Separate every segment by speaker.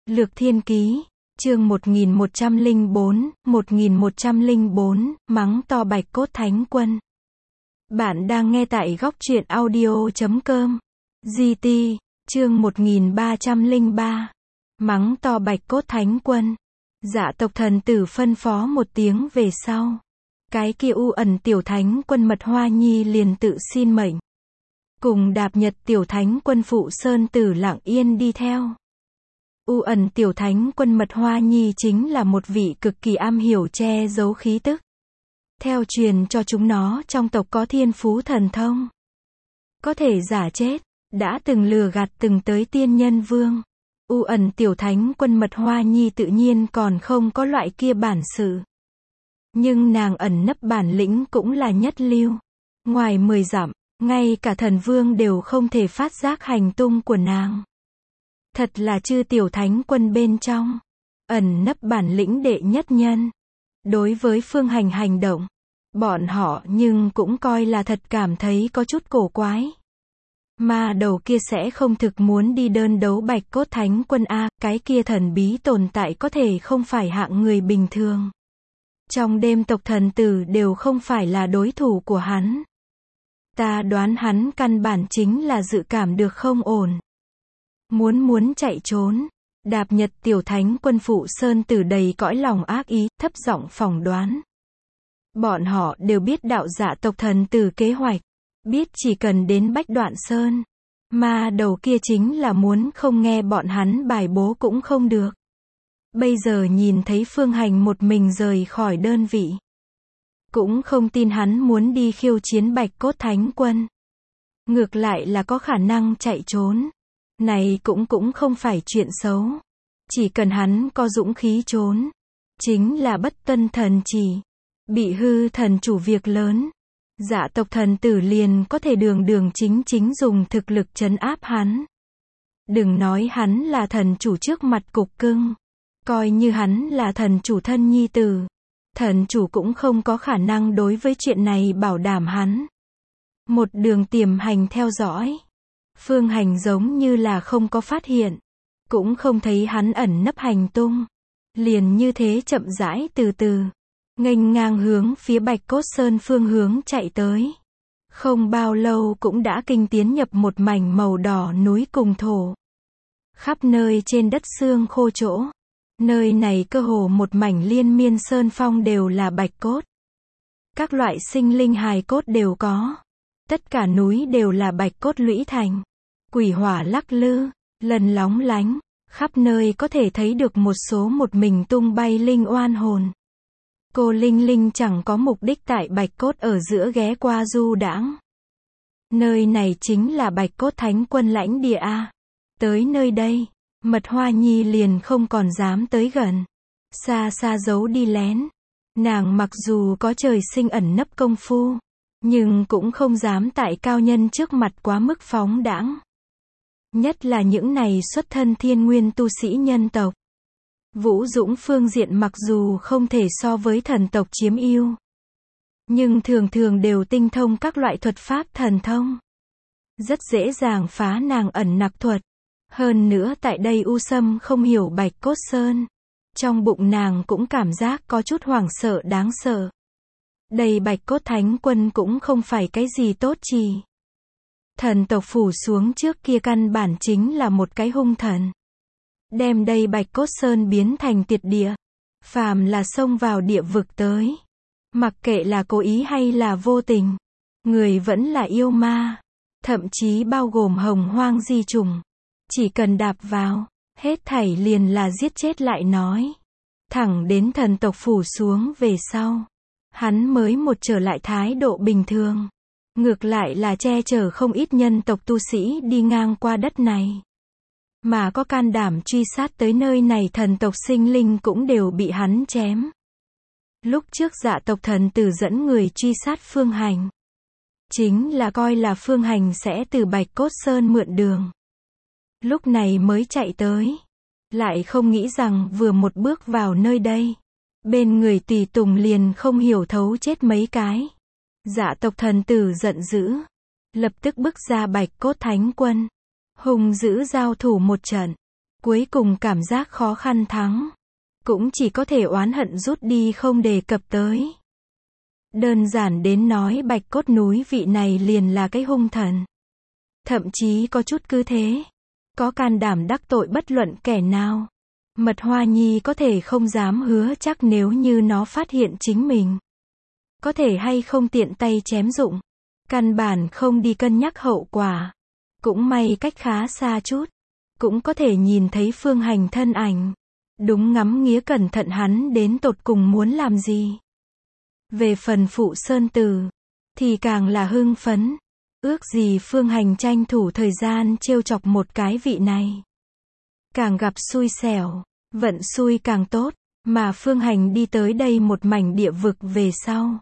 Speaker 1: Lược Thiên Ký, chương 1104, mắng to Bạch Cốt Thánh Quân. Bạn đang nghe tại góc truyện audio.com. GT, chương 1303. Mắng to Bạch Cốt Thánh Quân. Dạ tộc thần tử phân phó một tiếng về sau. Cái kia U Ẩn tiểu thánh quân Mật Hoa Nhi liền tự xin mệnh. Cùng Đạp Nhật tiểu thánh quân Phụ Sơn Tử lặng yên đi theo. U Ẩn tiểu thánh quân Mật Hoa Nhi chính là một vị cực kỳ am hiểu che giấu khí tức. Theo truyền cho chúng nó trong tộc có thiên phú thần thông. Có thể giả chết, đã từng lừa gạt từng tới tiên nhân vương. U Ẩn tiểu thánh quân Mật Hoa Nhi tự nhiên còn không có loại kia bản sự. Nhưng nàng ẩn nấp bản lĩnh cũng là nhất lưu. Ngoài 10 dặm, ngay cả thần vương đều không thể phát giác hành tung của nàng. Thật là chư tiểu thánh quân bên trong. Ẩn nấp bản lĩnh đệ nhất nhân. Đối với Phương Hành hành động, bọn họ nhưng cũng coi là thật cảm thấy có chút cổ quái. Mà đầu kia sẽ không thực muốn đi đơn đấu Bạch Cốt Thánh Quân a, cái kia thần bí tồn tại có thể không phải hạng người bình thường. Trong đêm tộc thần tử đều không phải là đối thủ của hắn. Ta đoán hắn căn bản chính là dự cảm được không ổn. Muốn chạy trốn. Đạp Nhật tiểu thánh quân Phụ Sơn Tử đầy cõi lòng ác ý, thấp giọng phỏng đoán. Bọn họ đều biết đạo dạ tộc thần tử kế hoạch. Biết chỉ cần đến Bách Đoạn Sơn. Mà đầu kia chính là muốn không nghe bọn hắn bài bố cũng không được. Bây giờ nhìn thấy Phương Hành một mình rời khỏi đơn vị. Cũng không tin hắn muốn đi khiêu chiến Bạch Cốt Thánh Quân. Ngược lại là có khả năng chạy trốn. Này cũng không phải chuyện xấu. Chỉ cần hắn có dũng khí trốn. Chính là bất tuân thần chỉ. Bị hư thần chủ việc lớn. Dạ tộc thần tử liền có thể đường chính dùng thực lực trấn áp hắn. Đừng nói hắn là thần chủ trước mặt cục cưng. Coi như hắn là thần chủ thân nhi tử. Thần chủ cũng không có khả năng đối với chuyện này bảo đảm hắn. Một đường tiềm hành theo dõi. Phương Hành giống như là không có phát hiện. Cũng không thấy hắn ẩn nấp hành tung. Liền như thế chậm rãi từ từ. Nghênh ngang hướng phía Bạch Cốt Sơn phương hướng chạy tới. Không bao lâu cũng đã kinh tiến nhập một mảnh màu đỏ núi cùng thổ. Khắp nơi trên đất xương khô chỗ. Nơi này cơ hồ một mảnh liên miên sơn phong đều là bạch cốt. Các loại sinh linh hài cốt đều có. Tất cả núi đều là bạch cốt lũy thành. Quỷ hỏa lắc lư, lần lóng lánh. Khắp nơi có thể thấy được một số một mình tung bay linh oan hồn. Cô Linh Linh chẳng có mục đích tại Bạch Cốt ở giữa ghé qua du đãng. Nơi này chính là Bạch Cốt Thánh Quân lãnh địa a. Tới nơi đây, Mật Hoa Nhi liền không còn dám tới gần. Xa xa giấu đi lén. Nàng mặc dù có trời sinh ẩn nấp công phu, nhưng cũng không dám tại cao nhân trước mặt quá mức phóng đãng. Nhất là những này xuất thân thiên nguyên tu sĩ nhân tộc. Vũ dũng phương diện mặc dù không thể so với thần tộc chiếm ưu, nhưng thường đều tinh thông các loại thuật pháp thần thông. Rất dễ dàng phá nàng ẩn nặc thuật. Hơn nữa tại đây U Sâm không hiểu Bạch Cốt Sơn. Trong bụng nàng cũng cảm giác có chút hoảng sợ đáng sợ. Đây Bạch Cốt Thánh Quân cũng không phải cái gì tốt trì. Thần tộc phủ xuống trước kia căn bản chính là một cái hung thần. Đem đây Bạch Cốt Sơn biến thành tuyệt địa. Phàm là xông vào địa vực tới. Mặc kệ là cố ý hay là vô tình. Người vẫn là yêu ma. Thậm chí bao gồm hồng hoang di trùng. Chỉ cần đạp vào, hết thảy liền là giết chết lại nói. Thẳng đến thần tộc phủ xuống về sau. Hắn mới một trở lại thái độ bình thường. Ngược lại là che chở không ít nhân tộc tu sĩ đi ngang qua đất này. Mà có can đảm truy sát tới nơi này thần tộc sinh linh cũng đều bị hắn chém. Lúc trước dạ tộc thần tử dẫn người truy sát Phương Hành. Chính là coi là Phương Hành sẽ từ Bạch Cốt Sơn mượn đường. Lúc này mới chạy tới. Lại không nghĩ rằng vừa một bước vào nơi đây. Bên người tùy tùng liền không hiểu thấu chết mấy cái. Dạ tộc thần tử giận dữ. Lập tức bước ra Bạch Cốt Thánh Quân. Hùng dữ giao thủ một trận. Cuối cùng cảm giác khó khăn thắng. Cũng chỉ có thể oán hận rút đi không đề cập tới. Đơn giản đến nói Bạch Cốt núi vị này liền là cái hung thần. Thậm chí có chút cứ thế. Có can đảm đắc tội bất luận kẻ nào. Mật Hoa Nhi có thể không dám hứa chắc nếu như nó phát hiện chính mình. Có thể hay không tiện tay chém dụng. Căn bản không đi cân nhắc hậu quả. Cũng may cách khá xa chút. Cũng có thể nhìn thấy Phương Hành thân ảnh. Đúng ngắm nghía cẩn thận hắn đến tột cùng muốn làm gì. Về phần Phụ Sơn Tử, thì càng là hưng phấn. Ước gì Phương Hành tranh thủ thời gian trêu chọc một cái vị này. Càng gặp xui xẻo, vận xui càng tốt, mà Phương Hành đi tới đây một mảnh địa vực về sau.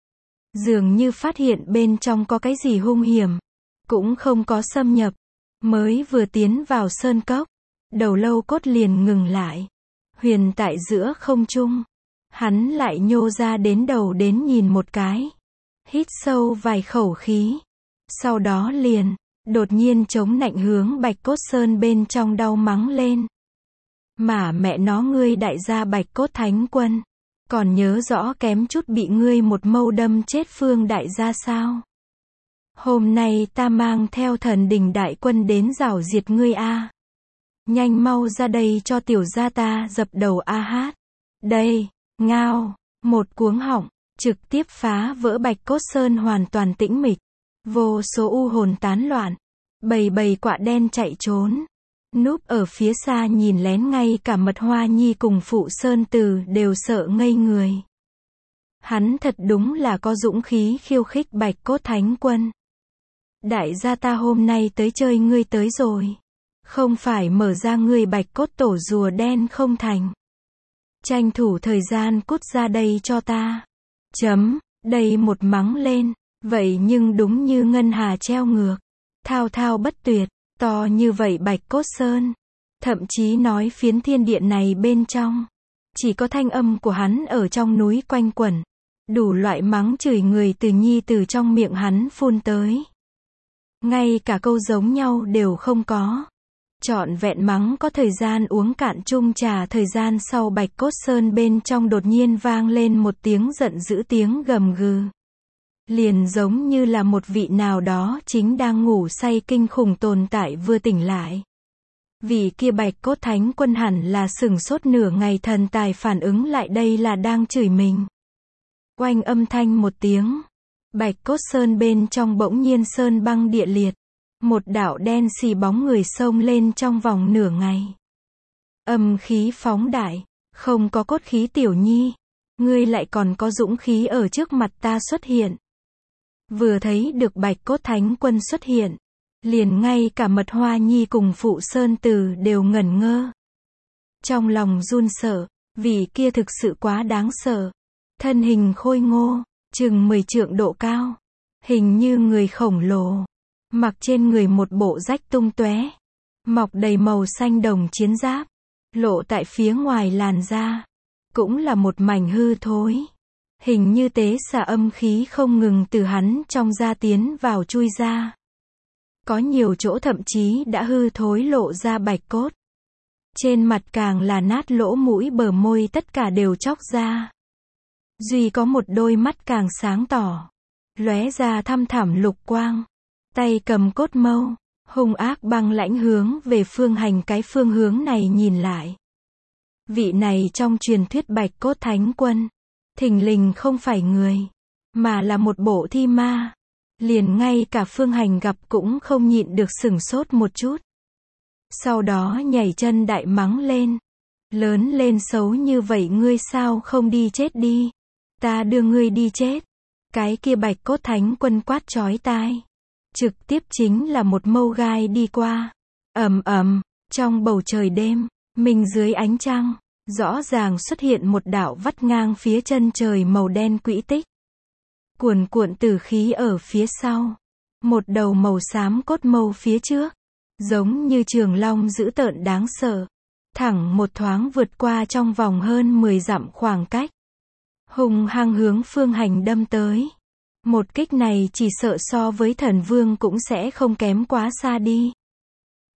Speaker 1: Dường như phát hiện bên trong có cái gì hung hiểm, cũng không có xâm nhập, mới vừa tiến vào sơn cốc, đầu lâu cốt liền ngừng lại. Huyền tại giữa không trung, hắn lại nhô ra đến đầu đến nhìn một cái. Hít sâu vài khẩu khí. Sau đó liền, đột nhiên chống nạnh hướng Bạch Cốt Sơn bên trong đau mắng lên. Mà mẹ nó ngươi đại gia Bạch Cốt Thánh Quân. Còn nhớ rõ kém chút bị ngươi một mâu đâm chết Phương đại gia sao? Hôm nay ta mang theo thần đình đại quân đến rảo diệt ngươi a. Nhanh mau ra đây cho tiểu gia ta dập đầu a hát. Đây, ngao, một cuống họng, trực tiếp phá vỡ Bạch Cốt Sơn hoàn toàn tĩnh mịch. Vô số u hồn tán loạn, bầy bầy quạ đen chạy trốn. Núp ở phía xa nhìn lén ngay cả Mật Hoa Nhi cùng Phụ Sơn Tử đều sợ ngây người. Hắn thật đúng là có dũng khí khiêu khích Bạch Cốt Thánh Quân. Đại gia ta hôm nay tới chơi ngươi tới rồi. Không phải mở ra ngươi Bạch Cốt tổ rùa đen không thành. Tranh thủ thời gian cút ra đây cho ta. Đây một mắng lên. Vậy nhưng đúng như ngân hà treo ngược. Thao thao bất tuyệt. To như vậy Bạch Cốt Sơn. Thậm chí nói phiến thiên địa này bên trong. Chỉ có thanh âm của hắn ở trong núi quanh quẩn. Đủ loại mắng chửi người từ nhi từ trong miệng hắn phun tới. Ngay cả câu giống nhau đều không có. Trọn vẹn mắng có thời gian uống cạn chung trà thời gian sau Bạch Cốt Sơn bên trong đột nhiên vang lên một tiếng giận dữ tiếng gầm gừ. Liền giống như là một vị nào đó chính đang ngủ say kinh khủng tồn tại vừa tỉnh lại. Vị kia Bạch Cốt Thánh Quân hẳn là sửng sốt nửa ngày thần tài phản ứng lại đây là đang chửi mình. Oanh âm thanh một tiếng. Bạch Cốt Sơn bên trong bỗng nhiên sơn băng địa liệt. Một đạo đen xì bóng người xông lên trong vòng nửa ngày. Âm khí phóng đại. Không có cốt khí tiểu nhi. Ngươi lại còn có dũng khí ở trước mặt ta xuất hiện. Vừa thấy được Bạch Cốt Thánh Quân xuất hiện. Liền ngay cả Mật Hoa Nhi cùng Phụ Sơn Tử đều ngẩn ngơ. Trong lòng run sợ. Vì kia thực sự quá đáng sợ. Thân hình khôi ngô. Chừng 10 trượng độ cao. Hình như người khổng lồ. Mặc trên người một bộ rách tung tóe. Mọc đầy màu xanh đồng chiến giáp. Lộ tại phía ngoài làn da. Cũng là một mảnh hư thối. Hình như tế xà âm khí không ngừng từ hắn trong da tiến vào chui ra. Có nhiều chỗ thậm chí đã hư thối lộ ra bạch cốt. Trên mặt càng là nát lỗ mũi bờ môi tất cả đều chóc ra. Duy có một đôi mắt càng sáng tỏ. Lóe ra thăm thẳm lục quang. Tay cầm cốt mâu. Hung ác băng lãnh hướng về Phương Hành cái phương hướng này nhìn lại. Vị này trong truyền thuyết Bạch Cốt Thánh Quân. Thình lình không phải người. Mà là một bộ thi ma. Liền ngay cả Phương Hành gặp cũng không nhịn được sửng sốt một chút. Sau đó nhảy chân đại mắng lên. Lớn lên xấu như vậy ngươi sao không đi chết đi. Ta đưa ngươi đi chết. Cái kia Bạch Cốt Thánh Quân quát chói tai. Trực tiếp chính là một mâu gai đi qua. Ầm ầm, trong bầu trời đêm, mình dưới ánh trăng, rõ ràng xuất hiện một đạo vắt ngang phía chân trời màu đen quỹ tích. Cuồn cuộn tử khí ở phía sau. Một đầu màu xám cốt mâu phía trước. Giống như trường long dữ tợn đáng sợ. Thẳng một thoáng vượt qua trong vòng hơn 10 dặm khoảng cách. Hùng hăng hướng Phương Hành đâm tới. Một kích này chỉ sợ so với thần vương cũng sẽ không kém quá xa đi.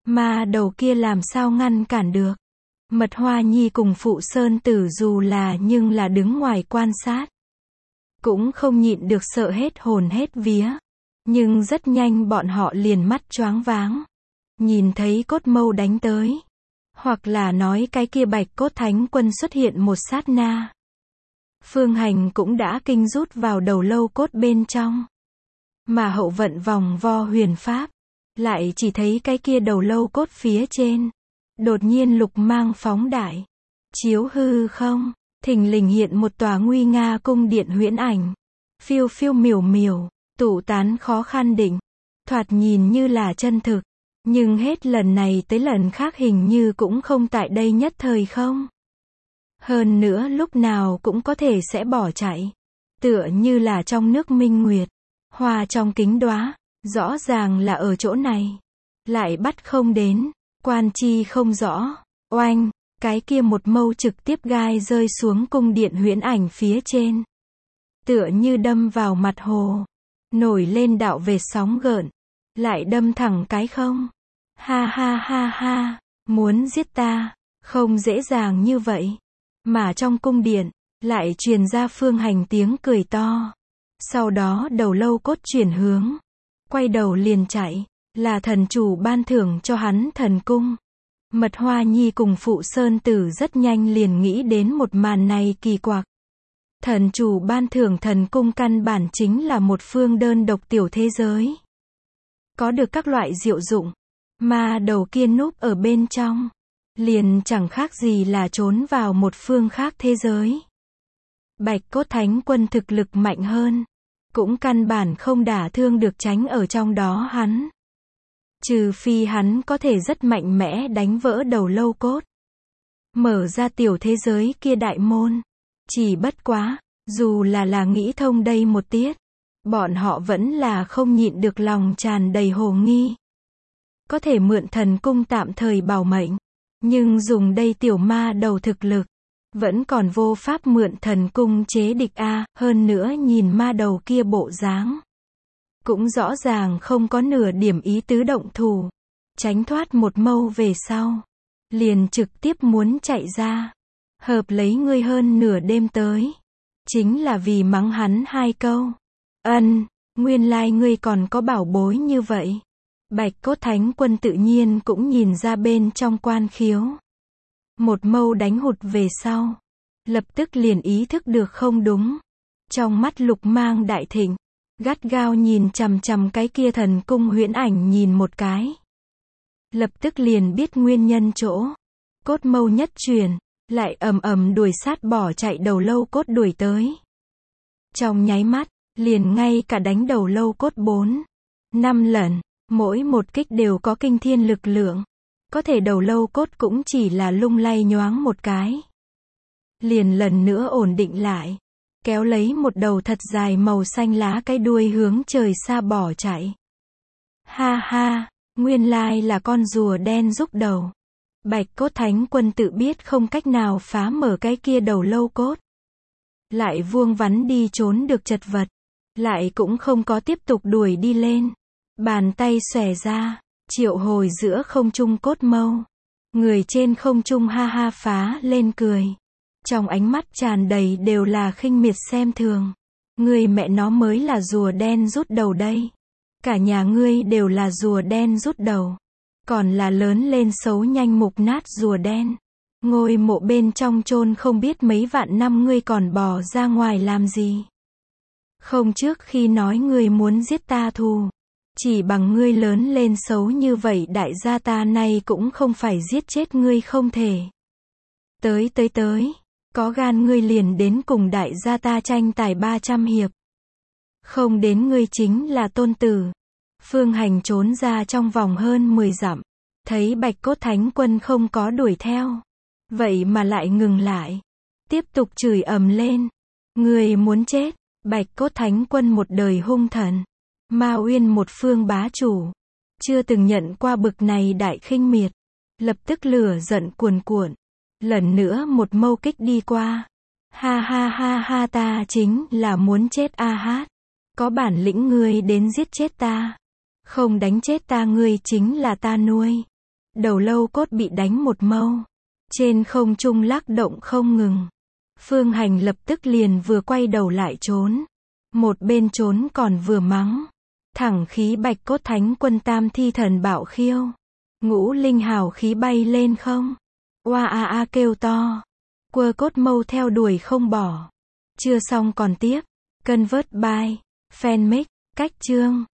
Speaker 1: Ma đầu kia làm sao ngăn cản được. Mật Hoa Nhi cùng Phụ Sơn Tử dù là nhưng là đứng ngoài quan sát. Cũng không nhịn được sợ hết hồn hết vía. Nhưng rất nhanh bọn họ liền mắt choáng váng. Nhìn thấy cốt mâu đánh tới. Hoặc là nói cái kia Bạch Cốt Thánh Quân xuất hiện một sát na. Phương Hành cũng đã kinh rút vào đầu lâu cốt bên trong. Mà hậu vận vòng vo huyền pháp. Lại chỉ thấy cái kia đầu lâu cốt phía trên. Đột nhiên lục mang phóng đại. Chiếu hư không. Thình lình hiện một tòa nguy nga cung điện huyễn ảnh. Phiêu phiêu miểu miểu. Tụ tán khó khăn định. Thoạt nhìn như là chân thực. Nhưng hết lần này tới lần khác hình như cũng không tại đây nhất thời không. Hơn nữa lúc nào cũng có thể sẽ bỏ chạy. Tựa như là trong nước minh nguyệt. Hoa trong kính đóa. Rõ ràng là ở chỗ này. Lại bắt không đến. Quan chi không rõ. Oanh. Cái kia một mâu trực tiếp gai rơi xuống cung điện huyễn ảnh phía trên. Tựa như đâm vào mặt hồ. Nổi lên đạo vệt sóng gợn. Lại đâm thẳng cái không. Ha ha ha ha. Muốn giết ta. Không dễ dàng như vậy. Mà trong cung điện. Lại truyền ra Phương Hành tiếng cười to. Sau đó đầu lâu cốt chuyển hướng. Quay đầu liền chạy. Là thần chủ ban thưởng cho hắn thần cung. Mật Hoa Nhi cùng Phụ Sơn Tử rất nhanh liền nghĩ đến một màn này kỳ quặc. Thần chủ ban thưởng thần cung căn bản chính là một phương đơn độc tiểu thế giới. Có được các loại diệu dụng. Ma đầu kia núp ở bên trong. Liền chẳng khác gì là trốn vào một phương khác thế giới. Bạch Cốt Thánh Quân thực lực mạnh hơn. Cũng căn bản không đả thương được tránh ở trong đó hắn. Trừ phi hắn có thể rất mạnh mẽ đánh vỡ đầu lâu cốt. Mở ra tiểu thế giới kia đại môn. Chỉ bất quá, dù là nghĩ thông đây một tiết. Bọn họ vẫn là không nhịn được lòng tràn đầy hồ nghi. Có thể mượn thần cung tạm thời bảo mệnh. Nhưng dùng đây tiểu ma đầu thực lực. Vẫn còn vô pháp mượn thần cung chế địch a. Hơn nữa nhìn ma đầu kia bộ dáng. Cũng rõ ràng không có nửa điểm ý tứ động thủ. Tránh thoát một mâu về sau. Liền trực tiếp muốn chạy ra. Hợp lấy ngươi hơn nửa đêm tới. Chính là vì mắng hắn 2 câu. Nguyên lai ngươi còn có bảo bối như vậy. Bạch Cốt Thánh Quân tự nhiên cũng nhìn ra bên trong quan khiếu. Một mâu đánh hụt về sau. Lập tức liền ý thức được không đúng. Trong mắt lục mang đại thịnh. Gắt gao nhìn chằm chằm cái kia thần cung huyễn ảnh nhìn một cái. Lập tức liền biết nguyên nhân chỗ. Cốt mâu nhất truyền. Lại ầm đuổi sát bỏ chạy đầu lâu cốt đuổi tới. Trong nháy mắt. Liền ngay cả đánh đầu lâu cốt 4-5 lần. Mỗi một kích đều có kinh thiên lực lượng. Có thể đầu lâu cốt cũng chỉ là lung lay nhoáng một cái. Liền lần nữa ổn định lại. Kéo lấy một đầu thật dài màu xanh lá cái đuôi hướng trời xa bỏ chạy. Ha ha, nguyên lai là con rùa đen rúc đầu. Bạch Cốt Thánh Quân tự biết không cách nào phá mở cái kia đầu lâu cốt. Lại vuông vắn đi trốn được chật vật. Lại cũng không có tiếp tục đuổi đi lên. Bàn tay xòe ra, triệu hồi giữa không trung cốt mâu. Người trên không trung ha ha phá lên cười. Trong ánh mắt tràn đầy đều là khinh miệt xem thường. Ngươi mẹ nó mới là rùa đen rút đầu đây. Cả nhà ngươi đều là rùa đen rút đầu. Còn là lớn lên xấu nhanh mục nát rùa đen. Ngôi mộ bên trong chôn không biết mấy vạn năm ngươi còn bò ra ngoài làm gì. Không trước khi nói ngươi muốn giết ta thù. Chỉ bằng ngươi lớn lên xấu như vậy đại gia ta nay cũng không phải giết chết ngươi không thể. Tới. Có gan ngươi liền đến cùng đại gia ta tranh tài 300 hiệp. Không đến ngươi chính là tôn tử. Phương Hành trốn ra trong vòng hơn 10 dặm. Thấy Bạch Cốt Thánh Quân không có đuổi theo. Vậy mà lại ngừng lại. Tiếp tục chửi ầm lên. Ngươi muốn chết. Bạch Cốt Thánh Quân một đời hung thần. Ma Uyên một phương bá chủ. Chưa từng nhận qua bực này đại khinh miệt. Lập tức lửa giận cuồn cuộn. Lần nữa một mâu kích đi qua. Ha ha ha ha ta chính là muốn chết a hát. Có bản lĩnh ngươi đến giết chết ta. Không đánh chết ta ngươi chính là ta nuôi. đầu lâu cốt bị đánh một mâu. Trên không trung lắc động không ngừng. Phương Hành lập tức liền vừa quay đầu lại trốn. Một bên trốn còn vừa mắng. Thẳng khí Bạch Cốt Thánh Quân tam thi thần bạo khiêu. Ngũ linh hào khí bay lên không. Oa a a kêu to. Quơ cốt mâu theo đuổi không bỏ. Chưa xong còn tiếp. Convert by Fanmix. Cách chương